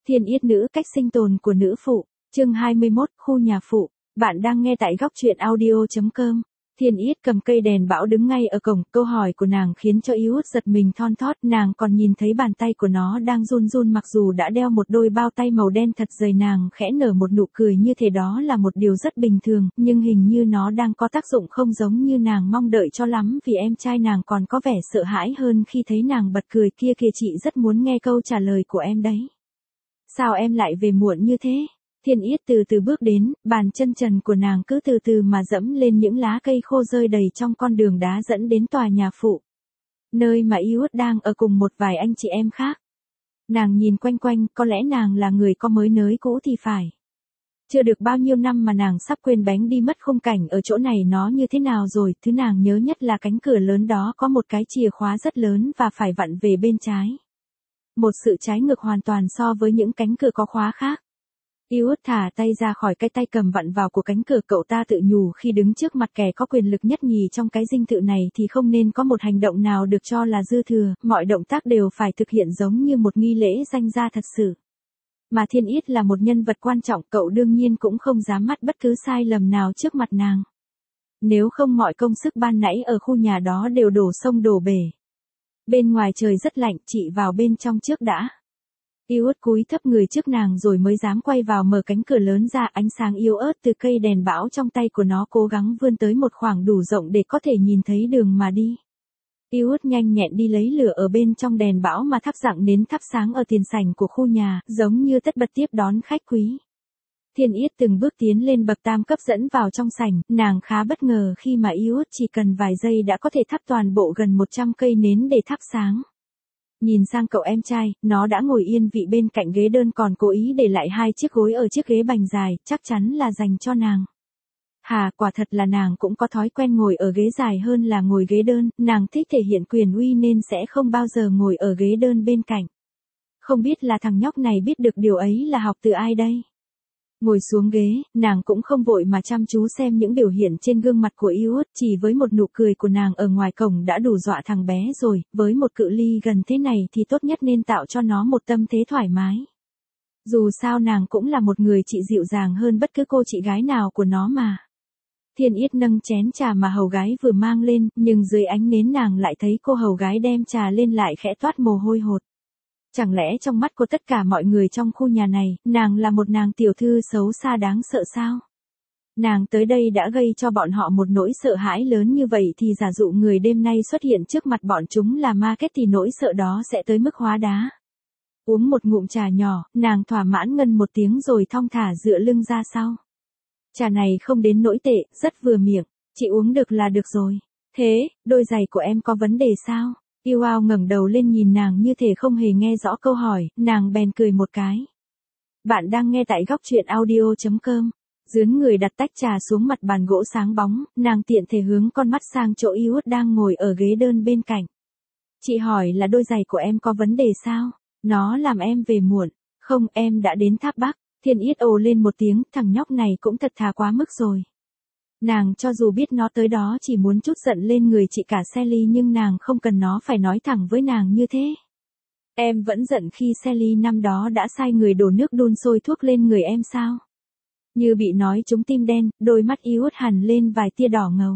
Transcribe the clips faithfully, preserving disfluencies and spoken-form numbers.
Thiên Yết nữ cách sinh tồn của nữ phụ, chương hai mươi mốt, khu nhà phụ. Bạn đang nghe tại góc truyện audio.com. Thiên Yết cầm cây đèn bão đứng ngay ở cổng, câu hỏi của nàng khiến cho Yút giật mình thon thót, nàng còn nhìn thấy bàn tay của nó đang run run mặc dù đã đeo một đôi bao tay màu đen thật dày, nàng khẽ nở một nụ cười như thế đó là một điều rất bình thường, nhưng hình như nó đang có tác dụng không giống như nàng mong đợi cho lắm vì em trai nàng còn có vẻ sợ hãi hơn khi thấy nàng bật cười kia kìa, chị rất muốn nghe câu trả lời của em đấy. Sao em lại về muộn như thế? Thiên Yết từ từ bước đến, bàn chân trần của nàng cứ từ từ mà dẫm lên những lá cây khô rơi đầy trong con đường đá dẫn đến tòa nhà phụ. Nơi mà Yút đang ở cùng một vài anh chị em khác. Nàng nhìn quanh quanh, có lẽ nàng là người có mới nới cũ thì phải. Chưa được bao nhiêu năm mà nàng sắp quên bánh đi mất khung cảnh ở chỗ này nó như thế nào rồi, thứ nàng nhớ nhất là cánh cửa lớn đó có một cái chìa khóa rất lớn và phải vặn về bên trái. Một sự trái ngược hoàn toàn so với những cánh cửa có khóa khác. Yút thả tay ra khỏi cái tay cầm vặn vào của cánh cửa, cậu ta tự nhủ khi đứng trước mặt kẻ có quyền lực nhất nhì trong cái dinh thự này thì không nên có một hành động nào được cho là dư thừa, mọi động tác đều phải thực hiện giống như một nghi lễ danh gia thật sự. Mà Thiên Yết là một nhân vật quan trọng, cậu đương nhiên cũng không dám mắc bất cứ sai lầm nào trước mặt nàng. Nếu không mọi công sức ban nãy ở khu nhà đó đều đổ sông đổ bể. Bên ngoài trời rất lạnh, chị vào bên trong trước đã. Yút cúi thấp người trước nàng rồi mới dám quay vào mở cánh cửa lớn ra, ánh sáng yếu ớt từ cây đèn bão trong tay của nó cố gắng vươn tới một khoảng đủ rộng để có thể nhìn thấy đường mà đi. Yút nhanh nhẹn đi lấy lửa ở bên trong đèn bão mà thắp dạng nến thắp sáng ở tiền sảnh của khu nhà, giống như tất bật tiếp đón khách quý. Thiên Yết từng bước tiến lên bậc tam cấp dẫn vào trong sảnh, nàng khá bất ngờ khi mà Yút chỉ cần vài giây đã có thể thắp toàn bộ gần một trăm cây nến để thắp sáng. Nhìn sang cậu em trai, nó đã ngồi yên vị bên cạnh ghế đơn còn cố ý để lại hai chiếc gối ở chiếc ghế bành dài, chắc chắn là dành cho nàng. Hà, quả thật là nàng cũng có thói quen ngồi ở ghế dài hơn là ngồi ghế đơn, nàng thích thể hiện quyền uy nên sẽ không bao giờ ngồi ở ghế đơn bên cạnh. Không biết là thằng nhóc này biết được điều ấy là học từ ai đây? Ngồi xuống ghế, nàng cũng không vội mà chăm chú xem những biểu hiện trên gương mặt của Yút, chỉ với một nụ cười của nàng ở ngoài cổng đã đủ dọa thằng bé rồi, với một cự ly gần thế này thì tốt nhất nên tạo cho nó một tâm thế thoải mái. Dù sao nàng cũng là một người chị dịu dàng hơn bất cứ cô chị gái nào của nó mà. Thiên Yết nâng chén trà mà hầu gái vừa mang lên, nhưng dưới ánh nến nàng lại thấy cô hầu gái đem trà lên lại khẽ toát mồ hôi hột. Chẳng lẽ trong mắt của tất cả mọi người trong khu nhà này, nàng là một nàng tiểu thư xấu xa đáng sợ sao? Nàng tới đây đã gây cho bọn họ một nỗi sợ hãi lớn như vậy thì giả dụ người đêm nay xuất hiện trước mặt bọn chúng là ma kết thì nỗi sợ đó sẽ tới mức hóa đá. Uống một ngụm trà nhỏ, nàng thỏa mãn ngân một tiếng rồi thong thả dựa lưng ra sau. Trà này không đến nỗi tệ, rất vừa miệng, chị uống được là được rồi. Thế, đôi giày của em có vấn đề sao? Yêu ngẩng đầu lên nhìn nàng như thể không hề nghe rõ câu hỏi, nàng bèn cười một cái. Bạn đang nghe tại góc truyện audio.com. Dướn người đặt tách trà xuống mặt bàn gỗ sáng bóng, nàng tiện thể hướng con mắt sang chỗ Yút đang ngồi ở ghế đơn bên cạnh. Chị hỏi là đôi giày của em có vấn đề sao? Nó làm em về muộn. Không, em đã đến Tháp Bắc. Thiên Yết ồ lên một tiếng, thằng nhóc này cũng thật thà quá mức rồi. Nàng cho dù biết nó tới đó chỉ muốn chút giận lên người chị cả Sally nhưng nàng không cần nó phải nói thẳng với nàng như thế. Em vẫn giận khi Sally năm đó đã sai người đổ nước đun sôi thuốc lên người em sao? Như bị nói trúng tim đen, đôi mắt Yút hằn lên vài tia đỏ ngầu.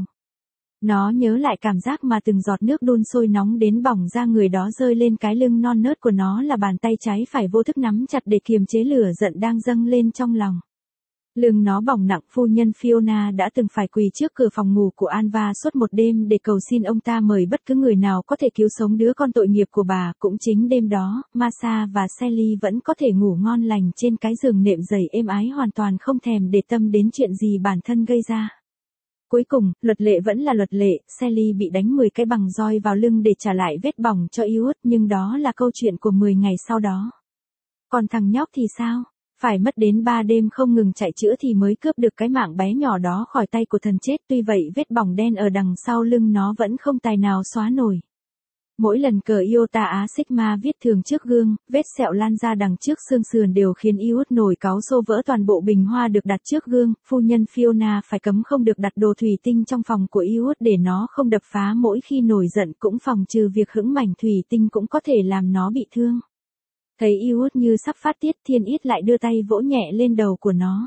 Nó nhớ lại cảm giác mà từng giọt nước đun sôi nóng đến bỏng ra người đó rơi lên cái lưng non nớt của nó là bàn tay trái phải vô thức nắm chặt để kiềm chế lửa giận đang dâng lên trong lòng. Lưng nó bỏng nặng, phu nhân Fiona đã từng phải quỳ trước cửa phòng ngủ của Anva suốt một đêm để cầu xin ông ta mời bất cứ người nào có thể cứu sống đứa con tội nghiệp của bà. Cũng chính đêm đó, Masha và Sally vẫn có thể ngủ ngon lành trên cái giường nệm dày êm ái hoàn toàn không thèm để tâm đến chuyện gì bản thân gây ra. Cuối cùng, luật lệ vẫn là luật lệ, Sally bị đánh mười cái bằng roi vào lưng để trả lại vết bỏng cho Yút, nhưng đó là câu chuyện của mười ngày sau đó. Còn thằng nhóc thì sao? Phải mất đến ba đêm không ngừng chạy chữa thì mới cướp được cái mạng bé nhỏ đó khỏi tay của thần chết, tuy vậy vết bỏng đen ở đằng sau lưng nó vẫn không tài nào xóa nổi. Mỗi lần cờ Iota Á Sigma viết thường trước gương, vết sẹo lan ra đằng trước xương sườn đều khiến Yút nổi cáu xô vỡ toàn bộ bình hoa được đặt trước gương, phu nhân Fiona phải cấm không được đặt đồ thủy tinh trong phòng của Yút để nó không đập phá mỗi khi nổi giận, cũng phòng trừ việc hững mảnh thủy tinh cũng có thể làm nó bị thương. Thấy Iút như sắp phát tiết, Thiên Yết lại đưa tay vỗ nhẹ lên đầu của nó.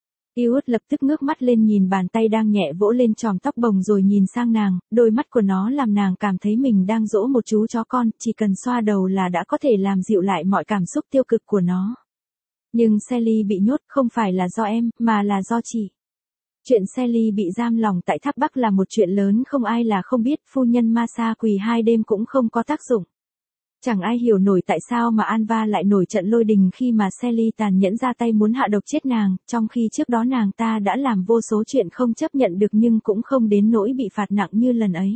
Iút lập tức ngước mắt lên nhìn bàn tay đang nhẹ vỗ lên chòm tóc bồng rồi nhìn sang nàng, đôi mắt của nó làm nàng cảm thấy mình đang dỗ một chú chó con, chỉ cần xoa đầu là đã có thể làm dịu lại mọi cảm xúc tiêu cực của nó. Nhưng Sally bị nhốt không phải là do em, mà là do chị. Chuyện Sally bị giam lỏng tại Tháp Bắc là một chuyện lớn không ai là không biết, phu nhân Masa quỳ hai đêm cũng không có tác dụng. Chẳng ai hiểu nổi tại sao mà Anva lại nổi trận lôi đình khi mà Sally tàn nhẫn ra tay muốn hạ độc chết nàng, trong khi trước đó nàng ta đã làm vô số chuyện không chấp nhận được nhưng cũng không đến nỗi bị phạt nặng như lần ấy.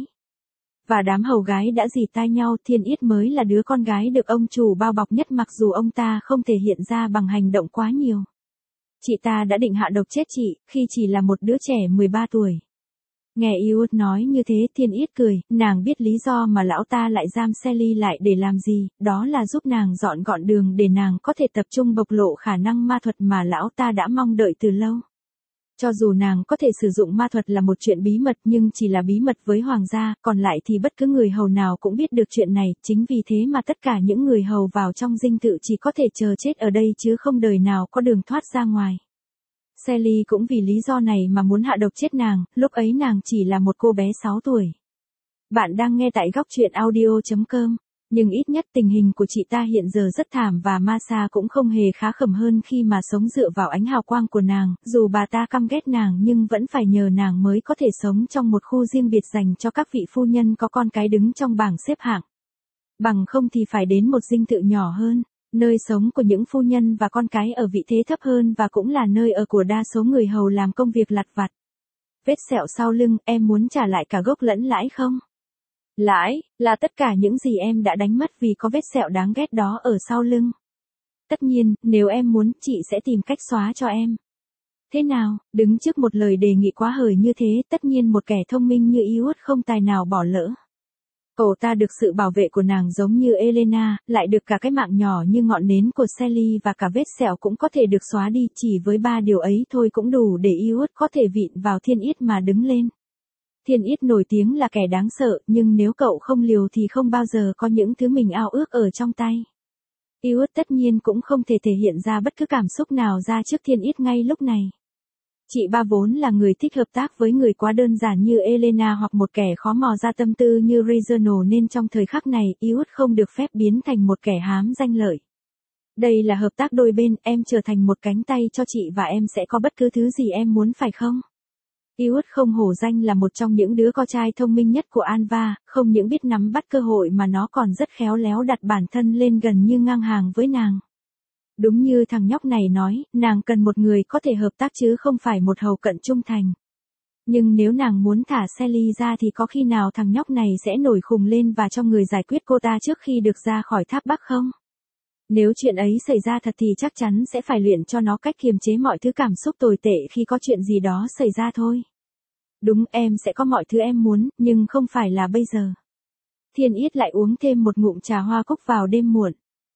Và đám hầu gái đã rỉ tai nhau, Thiên Yết mới là đứa con gái được ông chủ bao bọc nhất mặc dù ông ta không thể hiện ra bằng hành động quá nhiều. Chị ta đã định hạ độc chết chị, khi chỉ là một đứa trẻ mười ba tuổi. Nghe Iút nói như thế, Thiên Yết cười, nàng biết lý do mà lão ta lại giam Sally lại để làm gì, đó là giúp nàng dọn gọn đường để nàng có thể tập trung bộc lộ khả năng ma thuật mà lão ta đã mong đợi từ lâu. Cho dù nàng có thể sử dụng ma thuật là một chuyện bí mật nhưng chỉ là bí mật với hoàng gia, còn lại thì bất cứ người hầu nào cũng biết được chuyện này, chính vì thế mà tất cả những người hầu vào trong dinh thự chỉ có thể chờ chết ở đây chứ không đời nào có đường thoát ra ngoài. Sally cũng vì lý do này mà muốn hạ độc chết nàng, lúc ấy nàng chỉ là một cô bé sáu tuổi. Bạn đang nghe tại góc truyện audio chấm com. Nhưng ít nhất tình hình của chị ta hiện giờ rất thảm và Masa cũng không hề khá khẩm hơn khi mà sống dựa vào ánh hào quang của nàng, dù bà ta căm ghét nàng nhưng vẫn phải nhờ nàng mới có thể sống trong một khu riêng biệt dành cho các vị phu nhân có con cái đứng trong bảng xếp hạng. Bằng không thì phải đến một dinh thự nhỏ hơn, nơi sống của những phu nhân và con cái ở vị thế thấp hơn và cũng là nơi ở của đa số người hầu làm công việc lặt vặt. Vết sẹo sau lưng, em muốn trả lại cả gốc lẫn lãi không? Lãi, là tất cả những gì em đã đánh mất vì có vết sẹo đáng ghét đó ở sau lưng. Tất nhiên, nếu em muốn, chị sẽ tìm cách xóa cho em. Thế nào, đứng trước một lời đề nghị quá hời như thế, tất nhiên một kẻ thông minh như Iút không tài nào bỏ lỡ. Cậu ta được sự bảo vệ của nàng giống như Elena, lại được cả cái mạng nhỏ như ngọn nến của Sally và cả vết sẹo cũng có thể được xóa đi, chỉ với ba điều ấy thôi cũng đủ để Iút có thể vịn vào Thiên Yết mà đứng lên. Thiên Yết nổi tiếng là kẻ đáng sợ, nhưng nếu cậu không liều thì không bao giờ có những thứ mình ao ước ở trong tay. Iút tất nhiên cũng không thể thể hiện ra bất cứ cảm xúc nào ra trước Thiên Yết ngay lúc này. Chị ba vốn là người thích hợp tác với người quá đơn giản như Elena hoặc một kẻ khó mò ra tâm tư như Reginald nên trong thời khắc này, Iút không được phép biến thành một kẻ hám danh lợi. Đây là hợp tác đôi bên, em trở thành một cánh tay cho chị và em sẽ có bất cứ thứ gì em muốn phải không? Iút không hổ danh là một trong những đứa con trai thông minh nhất của Anva, không những biết nắm bắt cơ hội mà nó còn rất khéo léo đặt bản thân lên gần như ngang hàng với nàng. Đúng như thằng nhóc này nói, nàng cần một người có thể hợp tác chứ không phải một hầu cận trung thành. Nhưng nếu nàng muốn thả Sally ra thì có khi nào thằng nhóc này sẽ nổi khùng lên và cho người giải quyết cô ta trước khi được ra khỏi Tháp Bắc không? Nếu chuyện ấy xảy ra thật thì chắc chắn sẽ phải luyện cho nó cách kiềm chế mọi thứ cảm xúc tồi tệ khi có chuyện gì đó xảy ra thôi. Đúng, em sẽ có mọi thứ em muốn, nhưng không phải là bây giờ. Thiên Yết lại uống thêm một ngụm trà hoa cúc vào đêm muộn.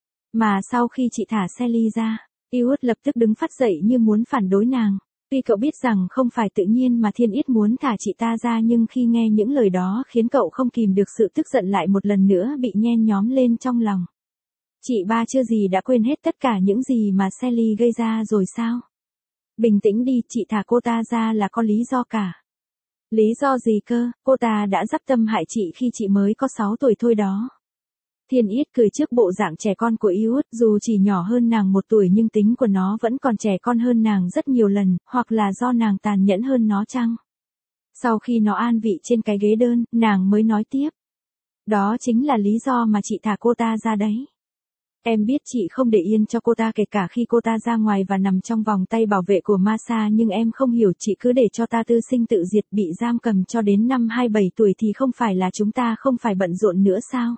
Mà sau khi chị thả Sally ra, Iút lập tức đứng phát dậy như muốn phản đối nàng. Tuy cậu biết rằng không phải tự nhiên mà Thiên Yết muốn thả chị ta ra nhưng khi nghe những lời đó khiến cậu không kìm được sự tức giận lại một lần nữa bị nhen nhóm lên trong lòng. Chị ba chưa gì đã quên hết tất cả những gì mà Sally gây ra rồi sao? Bình tĩnh đi, chị thả cô ta ra là có lý do cả. Lý do gì cơ, cô ta đã dắp tâm hại chị khi chị mới có sáu tuổi thôi đó. Thiên Yết cười trước bộ dạng trẻ con của Iút, dù chỉ nhỏ hơn nàng một tuổi nhưng tính của nó vẫn còn trẻ con hơn nàng rất nhiều lần, hoặc là do nàng tàn nhẫn hơn nó chăng? Sau khi nó an vị trên cái ghế đơn, nàng mới nói tiếp. Đó chính là lý do mà chị thả cô ta ra đấy. Em biết chị không để yên cho cô ta kể cả khi cô ta ra ngoài và nằm trong vòng tay bảo vệ của Masa nhưng em không hiểu chị cứ để cho ta tư sinh tự diệt bị giam cầm cho đến năm hai mươi bảy tuổi thì không phải là chúng ta không phải bận rộn nữa sao?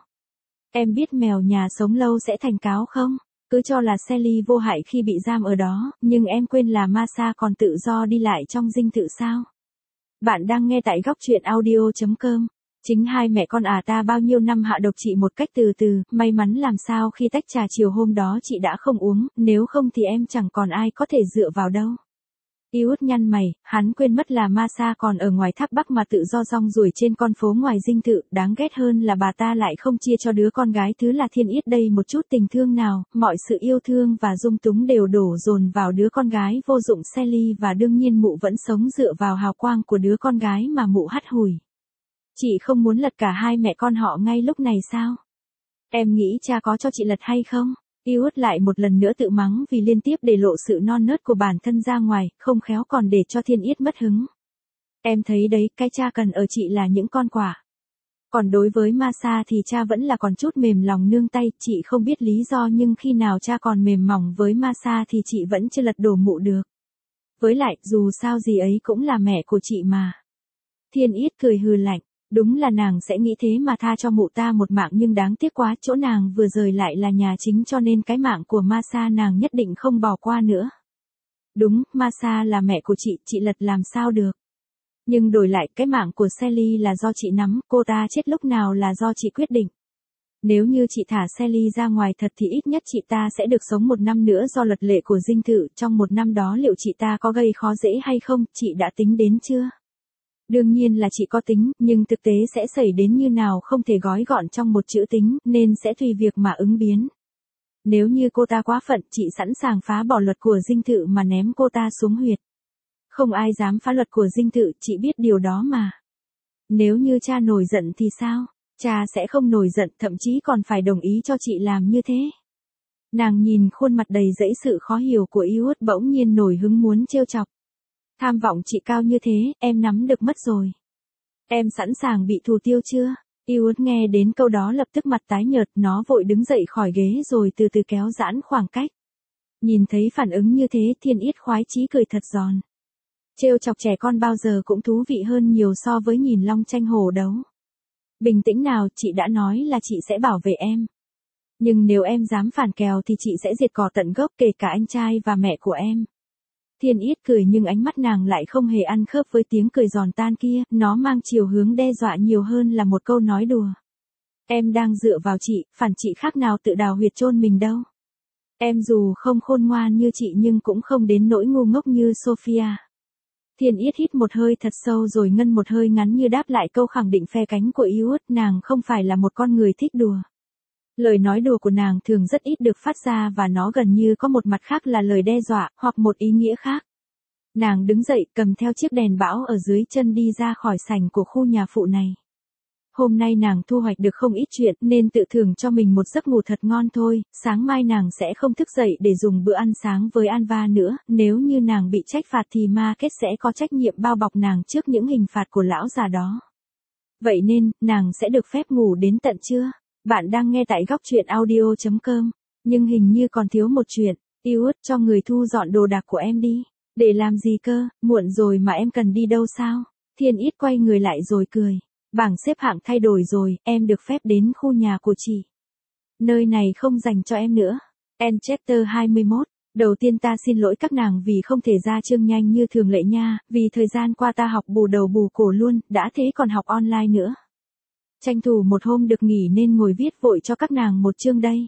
Em biết mèo nhà sống lâu sẽ thành cáo không? Cứ cho là Sally vô hại khi bị giam ở đó, nhưng em quên là Masa còn tự do đi lại trong dinh thự sao? Bạn đang nghe tại góc truyện audio chấm com. Chính hai mẹ con à ta bao nhiêu năm hạ độc chị một cách từ từ, may mắn làm sao khi tách trà chiều hôm đó chị đã không uống, nếu không thì em chẳng còn ai có thể dựa vào đâu. Iút nhăn mày, hắn quên mất là Masa còn ở ngoài tháp Bắc mà tự do rong ruổi trên con phố ngoài dinh thự, đáng ghét hơn là bà ta lại không chia cho đứa con gái thứ là Thiên Yết đây một chút tình thương nào, mọi sự yêu thương và dung túng đều đổ dồn vào đứa con gái vô dụng Sally và đương nhiên mụ vẫn sống dựa vào hào quang của đứa con gái mà mụ hắt hủi. Chị không muốn lật cả hai mẹ con họ ngay lúc này sao? Em nghĩ cha có cho chị lật hay không? Iút lại một lần nữa tự mắng vì liên tiếp để lộ sự non nớt của bản thân ra ngoài, không khéo còn để cho Thiên Yết mất hứng. Em thấy đấy, cái cha cần ở chị là những con quả. Còn đối với Masa thì cha vẫn là còn chút mềm lòng nương tay, chị không biết lý do nhưng khi nào cha còn mềm mỏng với Masa thì chị vẫn chưa lật đổ mụ được. Với lại, dù sao gì ấy cũng là mẹ của chị mà. Thiên Yết cười hừ lạnh. Đúng là nàng sẽ nghĩ thế mà tha cho mụ ta một mạng nhưng đáng tiếc quá, chỗ nàng vừa rời lại là nhà chính cho nên cái mạng của Masa nàng nhất định không bỏ qua nữa. Đúng, Masa là mẹ của chị, chị lật làm sao được. Nhưng đổi lại cái mạng của Sally là do chị nắm, cô ta chết lúc nào là do chị quyết định. Nếu như chị thả Sally ra ngoài thật thì ít nhất chị ta sẽ được sống một năm nữa do luật lệ của dinh thự, trong một năm đó liệu chị ta có gây khó dễ hay không, chị đã tính đến chưa? Đương nhiên là chị có tính, nhưng thực tế sẽ xảy đến như nào không thể gói gọn trong một chữ tính, nên sẽ tùy việc mà ứng biến. Nếu như cô ta quá phận, chị sẵn sàng phá bỏ luật của dinh thự mà ném cô ta xuống huyệt. Không ai dám phá luật của dinh thự, chị biết điều đó mà. Nếu như cha nổi giận thì sao? Cha sẽ không nổi giận, thậm chí còn phải đồng ý cho chị làm như thế. Nàng nhìn khuôn mặt đầy dẫy sự khó hiểu của Iút bỗng nhiên nổi hứng muốn trêu chọc. Tham vọng chị cao như thế, em nắm được mất rồi. Em sẵn sàng bị thù tiêu chưa? Iút nghe đến câu đó lập tức mặt tái nhợt, nó vội đứng dậy khỏi ghế rồi từ từ kéo giãn khoảng cách. Nhìn thấy phản ứng như thế, Thiên Yết khoái chí cười thật giòn. Trêu chọc trẻ con bao giờ cũng thú vị hơn nhiều so với nhìn long tranh hổ đấu. Bình tĩnh nào, chị đã nói là chị sẽ bảo vệ em. Nhưng nếu em dám phản kèo thì chị sẽ diệt cỏ tận gốc kể cả anh trai và mẹ của em. Thiên Yết cười nhưng ánh mắt nàng lại không hề ăn khớp với tiếng cười giòn tan kia, nó mang chiều hướng đe dọa nhiều hơn là một câu nói đùa. Em đang dựa vào chị, phản chị khác nào tự đào huyệt chôn mình đâu. Em dù không khôn ngoan như chị nhưng cũng không đến nỗi ngu ngốc như Sophia. Thiên Yết hít một hơi thật sâu rồi ngân một hơi ngắn như đáp lại câu khẳng định phe cánh của Iút, nàng không phải là một con người thích đùa. Lời nói đùa của nàng thường rất ít được phát ra và nó gần như có một mặt khác là lời đe dọa, hoặc một ý nghĩa khác. Nàng đứng dậy cầm theo chiếc đèn bão ở dưới chân đi ra khỏi sảnh của khu nhà phụ này. Hôm nay nàng thu hoạch được không ít chuyện nên tự thưởng cho mình một giấc ngủ thật ngon thôi, sáng mai nàng sẽ không thức dậy để dùng bữa ăn sáng với Anva nữa, nếu như nàng bị trách phạt thì Market sẽ có trách nhiệm bao bọc nàng trước những hình phạt của lão già đó. Vậy nên, nàng sẽ được phép ngủ đến tận trưa. Bạn đang nghe tại góc truyện audio chấm com, nhưng hình như còn thiếu một chuyện, Iút cho người thu dọn đồ đạc của em đi. Để làm gì cơ, muộn rồi mà em cần đi đâu sao? Thiên Yết quay người lại rồi cười. Bảng xếp hạng thay đổi rồi, em được phép đến khu nhà của chị. Nơi này không dành cho em nữa. End chapter hai mươi mốt. Đầu tiên ta xin lỗi các nàng vì không thể ra chương nhanh như thường lệ nha, vì thời gian qua ta học bù đầu bù cổ luôn, đã thế còn học online nữa. Tranh thủ một hôm được nghỉ nên ngồi viết vội cho các nàng một chương đây.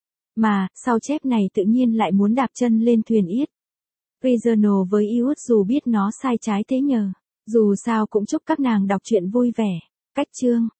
Mà, sau chép này tự nhiên lại muốn đạp chân lên thuyền Yết. Regional với Iút dù biết nó sai trái thế nhờ. Dù sao cũng chúc các nàng đọc truyện vui vẻ. Cách chương.